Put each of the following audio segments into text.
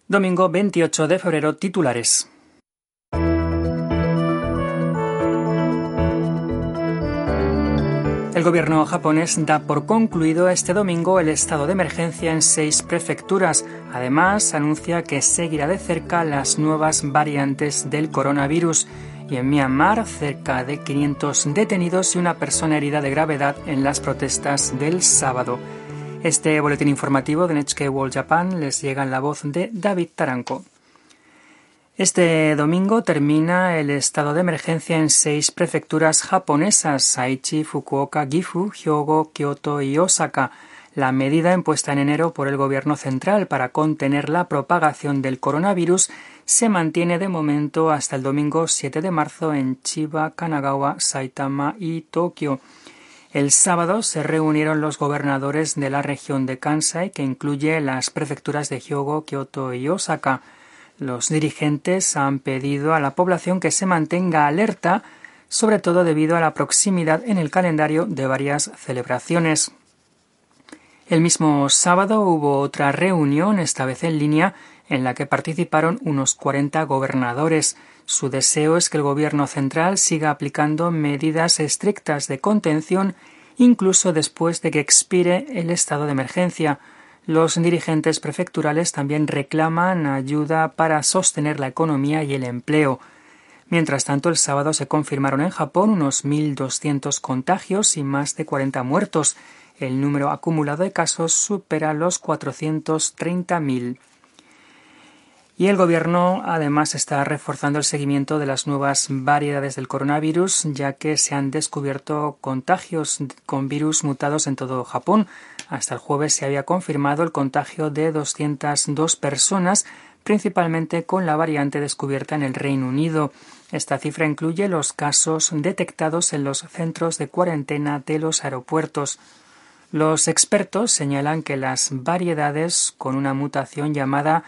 Domingo 28 de febrero, titulares. El gobierno japonés da por concluido este domingo el estado de emergencia en 6 prefecturas. Además, anuncia que seguirá de cerca las nuevas variantes del coronavirus. Y en Myanmar, cerca de 500 detenidos y una persona herida de gravedad en las protestas del sábado. Este boletín informativo de NHK World Japan les llega en la voz de David Taranco. Este domingo termina el estado de emergencia en 6 prefecturas japonesas: Aichi, Fukuoka, Gifu, Hyogo, Kyoto y Osaka. La medida impuesta en enero por el gobierno central para contener la propagación del coronavirus se mantiene de momento hasta el domingo 7 de marzo en Chiba, Kanagawa, Saitama y Tokio. El sábado se reunieron los gobernadores de la región de Kansai, que incluye las prefecturas de Hyogo, Kyoto y Osaka. Los dirigentes han pedido a la población que se mantenga alerta, sobre todo debido a la proximidad en el calendario de varias celebraciones. El mismo sábado hubo otra reunión, esta vez en línea, en la que participaron unos 40 gobernadores. Su deseo es que el gobierno central siga aplicando medidas estrictas de contención, incluso después de que expire el estado de emergencia. Los dirigentes prefecturales también reclaman ayuda para sostener la economía y el empleo. Mientras tanto, el sábado se confirmaron en Japón unos 1.200 contagios y más de 40 muertos. El número acumulado de casos supera los 430.000. Y el gobierno además está reforzando el seguimiento de las nuevas variedades del coronavirus, ya que se han descubierto contagios con virus mutados en todo Japón. Hasta el jueves se había confirmado el contagio de 202 personas, principalmente con la variante descubierta en el Reino Unido. Esta cifra incluye los casos detectados en los centros de cuarentena de los aeropuertos. Los expertos señalan que las variedades con una mutación llamada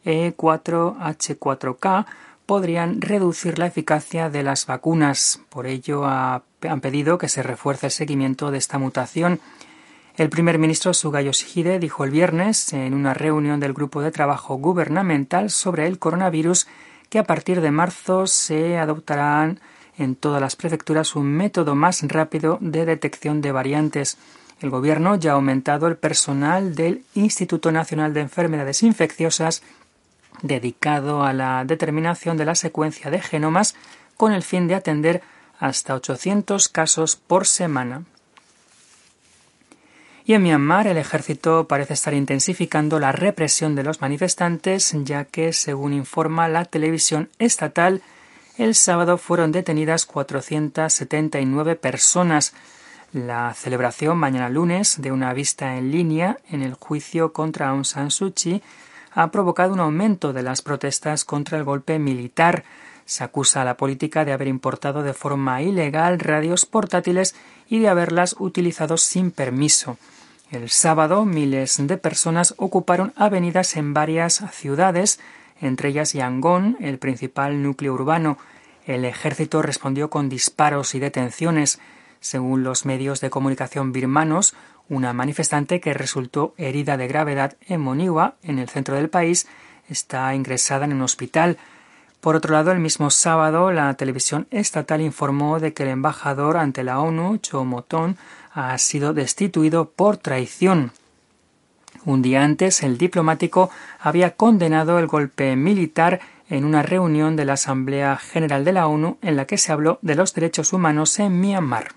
E4H4K podrían reducir la eficacia de las vacunas. Por ello, han pedido que se refuerce el seguimiento de esta mutación. El primer ministro Suga Yoshihide dijo el viernes, en una reunión del grupo de trabajo gubernamental sobre el coronavirus, que a partir de marzo se adoptarán en todas las prefecturas un método más rápido de detección de variantes. El gobierno ya ha aumentado el personal del Instituto Nacional de Enfermedades Infecciosas dedicado a la determinación de la secuencia de genomas con el fin de atender hasta 800 casos por semana. Y en Myanmar el ejército parece estar intensificando la represión de los manifestantes, ya que, según informa la televisión estatal, el sábado fueron detenidas 479 personas. La celebración mañana lunes de una vista en línea en el juicio contra Aung San Suu Kyi ha provocado un aumento de las protestas contra el golpe militar. Se acusa a la política de haber importado de forma ilegal radios portátiles y de haberlas utilizado sin permiso. El sábado, miles de personas ocuparon avenidas en varias ciudades, entre ellas Yangon, el principal núcleo urbano. El ejército respondió con disparos y detenciones. Según los medios de comunicación birmanos, una manifestante que resultó herida de gravedad en Moniwa, en el centro del país, está ingresada en un hospital. Por otro lado, el mismo sábado, la televisión estatal informó de que el embajador ante la ONU, Cho Moton, ha sido destituido por traición. Un día antes, el diplomático había condenado el golpe militar en una reunión de la Asamblea General de la ONU en la que se habló de los derechos humanos en Myanmar.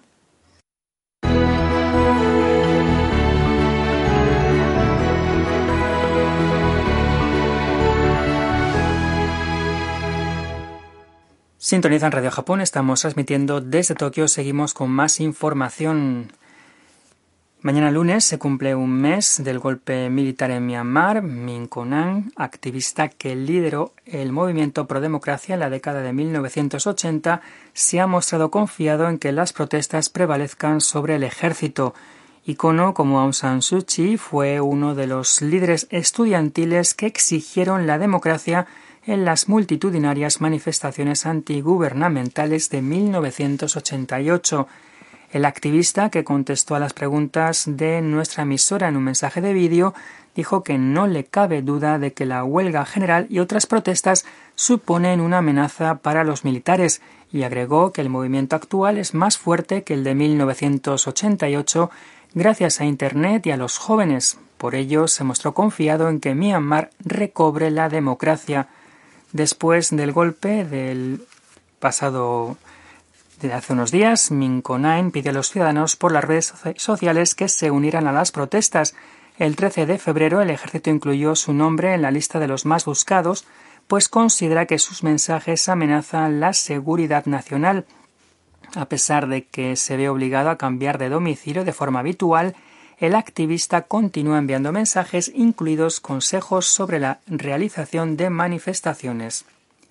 Sintonizan Radio Japón, estamos transmitiendo desde Tokio, seguimos con más información. Mañana lunes se cumple un mes del golpe militar en Myanmar. Min Aung, activista que lideró el movimiento pro democracia en la década de 1980, se ha mostrado confiado en que las protestas prevalezcan sobre el ejército. Icono como Aung San Suu Kyi fue uno de los líderes estudiantiles que exigieron la democracia en las multitudinarias manifestaciones antigubernamentales de 1988. El activista, que contestó a las preguntas de nuestra emisora en un mensaje de vídeo, dijo que no le cabe duda de que la huelga general y otras protestas suponen una amenaza para los militares, y agregó que el movimiento actual es más fuerte que el de 1988 gracias a Internet y a los jóvenes. Por ello, se mostró confiado en que Myanmar recobre la democracia. Después del golpe del pasado de hace unos días, Min Aung pidió a los ciudadanos por las redes sociales que se unieran a las protestas. El 13 de febrero el ejército incluyó su nombre en la lista de los más buscados, pues considera que sus mensajes amenazan la seguridad nacional. A pesar de que se ve obligado a cambiar de domicilio de forma habitual, el activista continúa enviando mensajes, incluidos consejos sobre la realización de manifestaciones.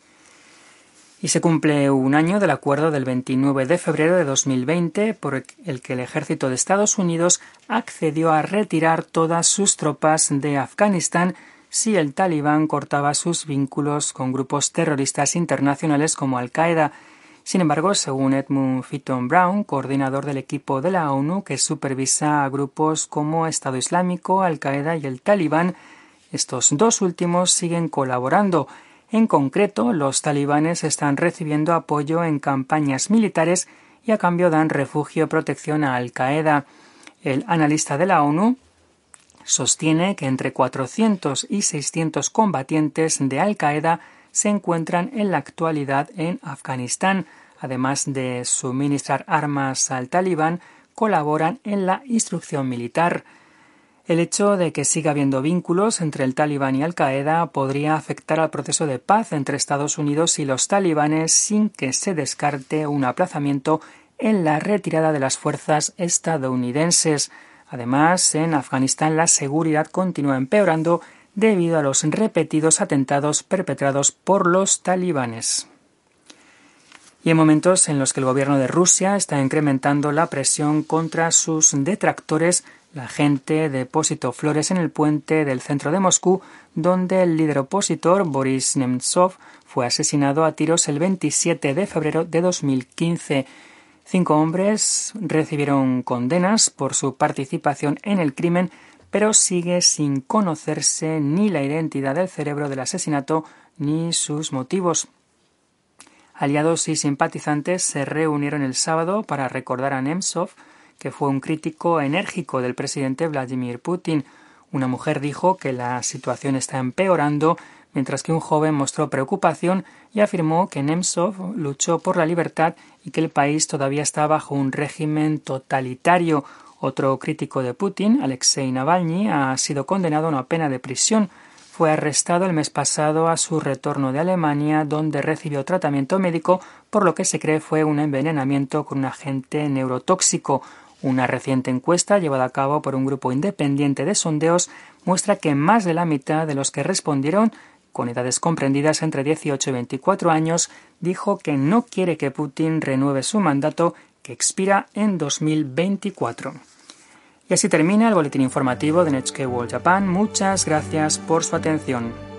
Y se cumple un año del acuerdo del 29 de febrero de 2020 por el que el ejército de Estados Unidos accedió a retirar todas sus tropas de Afganistán si el Talibán cortaba sus vínculos con grupos terroristas internacionales como Al-Qaeda. Sin embargo, según Edmund Fitton Brown, coordinador del equipo de la ONU que supervisa a grupos como Estado Islámico, Al-Qaeda y el Talibán, estos dos últimos siguen colaborando. En concreto, los talibanes están recibiendo apoyo en campañas militares y a cambio dan refugio y protección a Al-Qaeda. El analista de la ONU sostiene que entre 400 y 600 combatientes de Al-Qaeda se encuentran en la actualidad en Afganistán. Además de suministrar armas al Talibán, colaboran en la instrucción militar. El hecho de que siga habiendo vínculos entre el Talibán y Al-Qaeda podría afectar al proceso de paz entre Estados Unidos y los talibanes sin que se descarte un aplazamiento en la retirada de las fuerzas estadounidenses. Además, en Afganistán la seguridad continúa empeorando debido a los repetidos atentados perpetrados por los talibanes. Y en momentos en los que el gobierno de Rusia está incrementando la presión contra sus detractores, la gente depositó flores en el puente del centro de Moscú, donde el líder opositor Boris Nemtsov fue asesinado a tiros el 27 de febrero de 2015. 5 hombres recibieron condenas por su participación en el crimen, pero sigue sin conocerse ni la identidad del cerebro del asesinato ni sus motivos. Aliados y simpatizantes se reunieron el sábado para recordar a Nemtsov, que fue un crítico enérgico del presidente Vladimir Putin. Una mujer dijo que la situación está empeorando, mientras que un joven mostró preocupación y afirmó que Nemtsov luchó por la libertad y que el país todavía está bajo un régimen totalitario. Otro crítico de Putin, Alexei Navalny, ha sido condenado a una pena de prisión. Fue arrestado el mes pasado a su retorno de Alemania, donde recibió tratamiento médico, por lo que se cree fue un envenenamiento con un agente neurotóxico. Una reciente encuesta llevada a cabo por un grupo independiente de sondeos muestra que más de la mitad de los que respondieron, con edades comprendidas entre 18 y 24 años, dijo que no quiere que Putin renueve su mandato, que expira en 2024. Y así termina el boletín informativo de NHK World Japan. Muchas gracias por su atención.